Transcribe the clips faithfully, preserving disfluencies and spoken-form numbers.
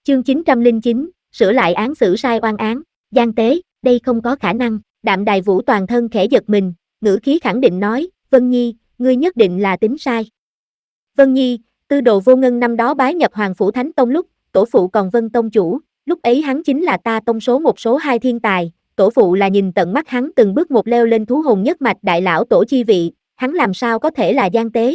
Chương chín trăm lẻ chín, sửa lại án xử sai oan án, gian tế, đây không có khả năng. Đạm Đài Vũ toàn thân khẽ giật mình, ngữ khí khẳng định nói, Vân Nhi, ngươi nhất định là tính sai. Vân Nhi, tư đồ vô ngân năm đó bái nhập Hoàng Phủ Thánh Tông lúc, tổ phụ còn Vân Tông chủ, lúc ấy hắn chính là ta tông số một số hai thiên tài, tổ phụ là nhìn tận mắt hắn từng bước một leo lên thú hồn nhất mạch đại lão tổ chi vị, hắn làm sao có thể là gian tế.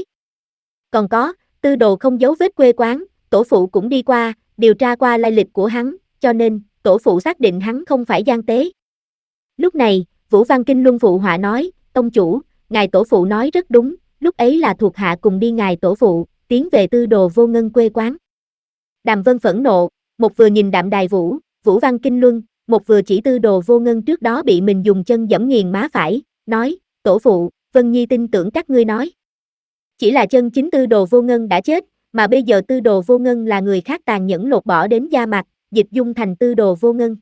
Còn có, tư đồ không giấu vết quê quán, tổ phụ cũng đi qua, điều tra qua lai lịch của hắn, cho nên, tổ phụ xác định hắn không phải gian tế. Lúc này, Vũ Văn Kinh Luân phụ họa nói, tông chủ, ngài tổ phụ nói rất đúng, lúc ấy là thuộc hạ cùng đi ngài tổ phụ, tiến về tư đồ vô ngân quê quán. Đàm Vân phẫn nộ, một vừa nhìn Đạm Đài Vũ, Vũ Văn Kinh Luân, một vừa chỉ tư đồ vô ngân trước đó bị mình dùng chân giẫm nghiền má phải, nói, tổ phụ, Vân Nhi tin tưởng các ngươi nói. Chỉ là chân chính tư đồ vô ngân đã chết, mà bây giờ tư đồ vô ngân là người khác tàn nhẫn lột bỏ đến da mặt, dịch dung thành tư đồ vô ngân.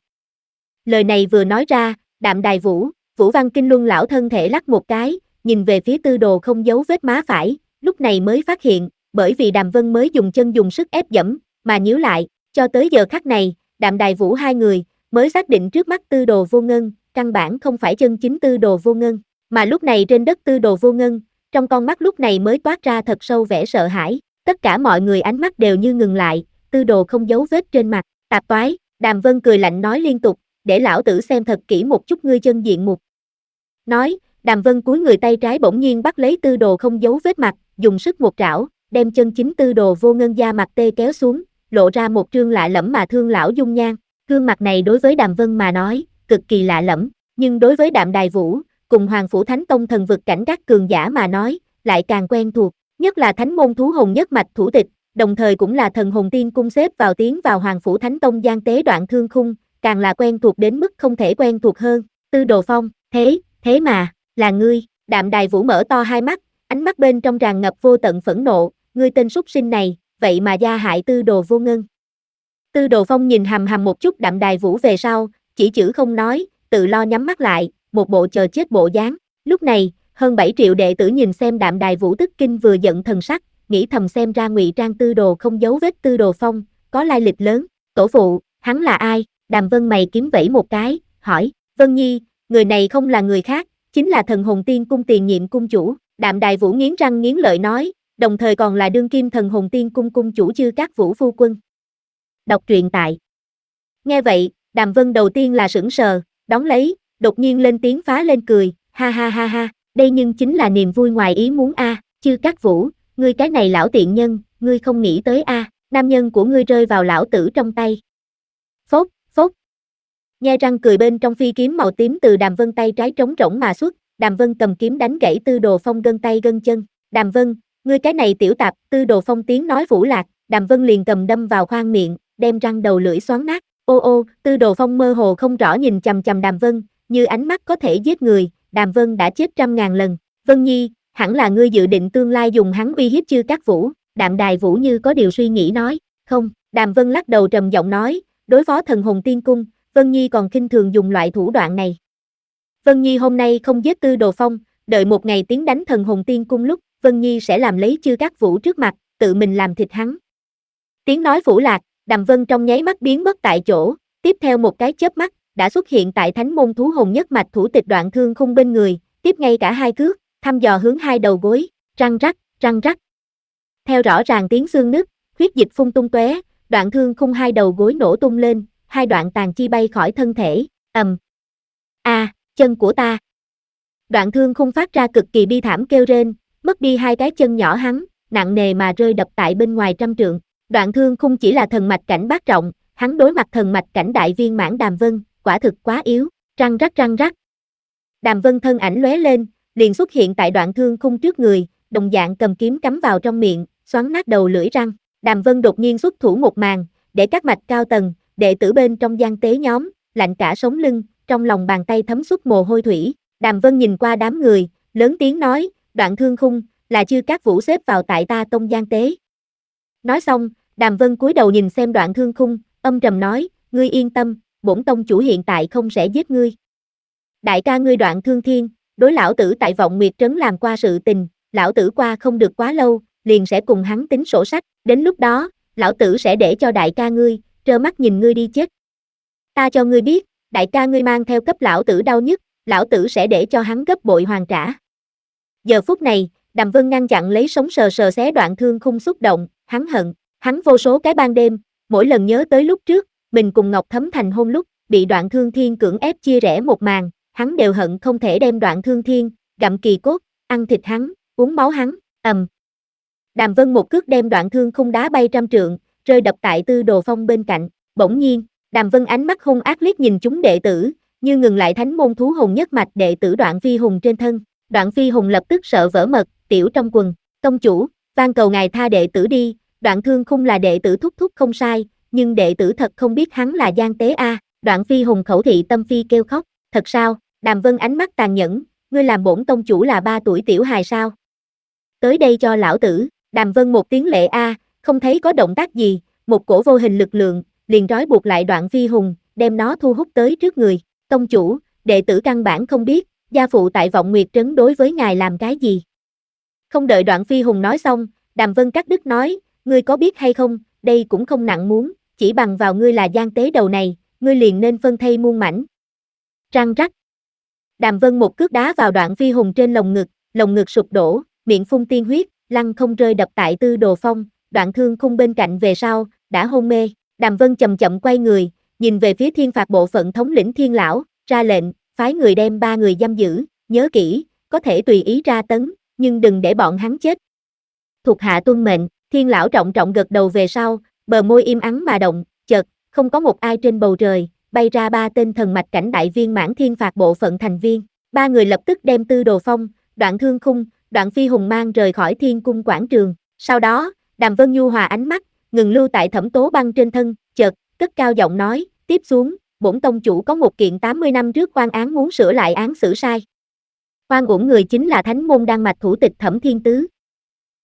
Lời này vừa nói ra, Đạm Đài Vũ, Vũ Văn Kinh Luân lão thân thể lắc một cái, nhìn về phía tư đồ không giấu vết má phải, lúc này mới phát hiện, bởi vì Đàm Vân mới dùng chân dùng sức ép dẫm, mà nhíu lại, cho tới giờ khắc này, Đạm Đài Vũ hai người, mới xác định trước mắt tư đồ vô ngân, căn bản không phải chân chính tư đồ vô ngân, mà lúc này trên đất tư đồ vô ngân, trong con mắt lúc này mới toát ra thật sâu vẻ sợ hãi, tất cả mọi người ánh mắt đều như ngừng lại, tư đồ không giấu vết trên mặt, tạp toái, Đàm Vân cười lạnh nói liên tục, để lão tử xem thật kỹ một chút ngươi chân diện mục. Nói, Đàm Vân cúi người tay trái bỗng nhiên bắt lấy tư đồ không giấu vết mặt, dùng sức một trảo, đem chân chính tư đồ vô ngân da mặt tê kéo xuống, lộ ra một trương lạ lẫm mà thương lão dung nhan. Gương mặt này đối với Đàm Vân mà nói, cực kỳ lạ lẫm, nhưng đối với Đạm Đài Vũ, cùng Hoàng Phủ Thánh Tông thần vực cảnh các cường giả mà nói, lại càng quen thuộc, nhất là thánh môn thú hồn nhất mạch thủ tịch, đồng thời cũng là thần hồn tiên cung xếp vào tiến vào Hoàng Phủ Thánh Tông gian tế Đoạn Thương Khung, càng là quen thuộc đến mức không thể quen thuộc hơn. Tư Đồ Phong, thế, thế mà, là ngươi. Đạm Đài Vũ mở to hai mắt, ánh mắt bên trong tràn ngập vô tận phẫn nộ, ngươi tên súc sinh này, vậy mà gia hại Tư Đồ vô ngân. Tư Đồ Phong nhìn hằm hằm một chút Đạm Đài Vũ về sau, chỉ chữ không nói, tự lo nhắm mắt lại, một bộ chờ chết bộ dáng. Lúc này, hơn bảy triệu đệ tử nhìn xem Đạm Đài Vũ tức kinh vừa giận thần sắc, nghĩ thầm xem ra ngụy trang tư đồ không giấu vết Tư Đồ Phong, có lai lịch lớn. Tổ phụ, hắn là ai? Đàm Vân mày kiếm vẫy một cái, hỏi, Vân Nhi, người này không là người khác, chính là thần hồn tiên cung tiền nhiệm cung chủ. Đạm Đài Vũ nghiến răng nghiến lợi nói, đồng thời còn là đương kim thần hồn tiên cung cung chủ Chư Cát Vũ phu quân. Đọc truyện tại. Nghe vậy, Đàm Vân đầu tiên là sững sờ, đón lấy, đột nhiên lên tiếng phá lên cười, ha ha ha ha, đây nhưng chính là niềm vui ngoài ý muốn a, à. Chư Cát Vũ, ngươi cái này lão tiện nhân, ngươi không nghĩ tới a, à. Nam nhân của ngươi rơi vào lão tử trong tay. Phốt, phốt. Nhe răng cười bên trong phi kiếm màu tím từ Đàm Vân tay trái trống rỗng mà xuất, Đàm Vân cầm kiếm đánh gãy Tư Đồ Phong gân tay gân chân. Đàm Vân, ngươi cái này tiểu tạp, Tư Đồ Phong tiếng nói vũ lạc, Đàm Vân liền cầm đâm vào khoang miệng, đem răng đầu lưỡi xoắn nát. Ô ô, Tư Đồ Phong mơ hồ không rõ nhìn chằm chằm Đàm Vân, như ánh mắt có thể giết người, Đàm Vân đã chết trăm ngàn lần. Vân Nhi, hẳn là ngươi dự định tương lai dùng hắn uy hiếp Chư Cát Vũ. Đạm Đài Vũ như có điều suy nghĩ nói, không, Đàm Vân lắc đầu trầm giọng nói, đối phó thần hồn tiên cung, Vân Nhi còn khinh thường dùng loại thủ đoạn này. Vân Nhi hôm nay không giết Tư Đồ Phong, đợi một ngày tiến đánh thần hồn tiên cung lúc, Vân Nhi sẽ làm lấy Chư Cát Vũ trước mặt, tự mình làm thịt hắn. Tiếng nói phủ lạc, Đàm Vân trong nháy mắt biến mất tại chỗ, tiếp theo một cái chớp mắt, đã xuất hiện tại thánh môn thú hồn nhất mạch thủ tịch Đoạn Thương Khung bên người, tiếp ngay cả hai cước, thăm dò hướng hai đầu gối, răng rắc, răng rắc. Theo rõ ràng tiếng xương nứt, huyết dịch phun tung tóe, Đoạn Thương Khung hai đầu gối nổ tung lên, hai đoạn tàn chi bay khỏi thân thể, ầm. A, à, chân của ta. Đoạn Thương Khung phát ra cực kỳ bi thảm kêu rên, mất đi hai cái chân nhỏ hắn, nặng nề mà rơi đập tại bên ngoài trăm trượng. Đoạn Thương Khung chỉ là thần mạch cảnh bát trọng, hắn đối mặt thần mạch cảnh đại viên mãn Đàm Vân, quả thực quá yếu, răng rắc răng rắc. Đàm Vân thân ảnh lóe lên, liền xuất hiện tại Đoạn Thương Khung trước người, đồng dạng cầm kiếm cắm vào trong miệng, xoắn nát đầu lưỡi răng. Đàm Vân đột nhiên xuất thủ một màn, để các mạch cao tầng, đệ tử bên trong gian tế nhóm, lạnh cả sống lưng, trong lòng bàn tay thấm xuất mồ hôi thủy. Đàm Vân nhìn qua đám người, lớn tiếng nói, Đoạn Thương Khung, là Chư Cát Vũ xếp vào tại ta tông gian tế. Nói xong, Đàm Vân cúi đầu nhìn xem Đoạn Thương Khung, âm trầm nói, ngươi yên tâm, bổn tông chủ hiện tại không sẽ giết ngươi. Đại ca ngươi Đoạn Thương Thiên, đối lão tử tại Vọng Nguyệt Trấn làm qua sự tình, lão tử qua không được quá lâu, liền sẽ cùng hắn tính sổ sách, đến lúc đó, lão tử sẽ để cho đại ca ngươi, trơ mắt nhìn ngươi đi chết. Ta cho ngươi biết, đại ca ngươi mang theo cấp lão tử đau nhất, lão tử sẽ để cho hắn gấp bội hoàn trả. Giờ phút này, Đàm Vân ngăn chặn lấy sống sờ sờ xé Đoạn Thương Khung xúc động, hắn hận, hắn vô số cái ban đêm, mỗi lần nhớ tới lúc trước, mình cùng Ngọc Thấm thành hôn lúc, bị Đoạn Thương Thiên cưỡng ép chia rẽ một màn, hắn đều hận không thể đem Đoạn Thương Thiên, gặm kỳ cốt, ăn thịt hắn, uống máu hắn, ầm. Đàm Vân một cước đem Đoạn Thương Khung đá bay trăm trượng, rơi đập tại Tư Đồ Phong bên cạnh, bỗng nhiên, Đàm Vân ánh mắt hung ác liếc nhìn chúng đệ tử, như ngừng lại thánh môn thú hồn nhất mạch đệ tử Đoạn Phi Hùng trên thân. Đoạn Phi Hùng lập tức sợ vỡ mật, tiểu trong quần, tông chủ, van cầu ngài tha đệ tử đi, Đoạn Thương Khung là đệ tử thúc thúc không sai, nhưng đệ tử thật không biết hắn là gian tế a. Đoạn Phi Hùng khẩu thị tâm phi kêu khóc, thật sao? Đàm Vân ánh mắt tàn nhẫn, ngươi làm bổn tông chủ là ba tuổi tiểu hài sao? Tới đây cho lão tử. Đàm Vân một tiếng lệ a, không thấy có động tác gì, một cổ vô hình lực lượng, liền trói buộc lại Đoạn Phi Hùng, đem nó thu hút tới trước người. Tông chủ, đệ tử căn bản không biết, gia phụ tại Vọng Nguyệt Trấn đối với ngài làm cái gì. Không đợi Đoạn Phi Hùng nói xong, Đàm Vân cắt đứt nói, ngươi có biết hay không, đây cũng không nặng muốn, chỉ bằng vào ngươi là gian tế đầu này, ngươi liền nên phân thây muôn mảnh. Răng rắc. Đàm Vân một cước đá vào Đoạn Phi Hùng trên lồng ngực, lồng ngực sụp đổ, miệng phun tiên huyết, lăn không rơi đập tại Tư Đồ Phong, Đoạn Thương Khung bên cạnh về sau, đã hôn mê. Đàm Vân chậm chậm quay người, nhìn về phía Thiên Phạt bộ phận thống lĩnh Thiên lão, ra lệnh, phái người đem ba người giam giữ, nhớ kỹ, có thể tùy ý ra tấn, nhưng đừng để bọn hắn chết. Thuộc hạ tuân mệnh. Thiên lão trọng trọng gật đầu về sau, bờ môi im ắng mà động, chợt, không có một ai trên bầu trời, bay ra ba tên thần mạch cảnh đại viên mãn Thiên Phạt bộ phận thành viên. Ba người lập tức đem Tư Đồ Phong, Đoạn Thương Khung, Đoạn Phi Hùng mang rời khỏi Thiên Cung quảng trường. Sau đó, Đàm Vân nhu hòa ánh mắt, ngừng lưu tại Thẩm Tố Băng trên thân, chợt, cất cao giọng nói, tiếp xuống, bổn tông chủ có một kiện tám mươi năm trước oan án muốn sửa lại án xử sai. Oan uổng người chính là thánh môn đan mạch thủ tịch Thẩm Thiên Tứ.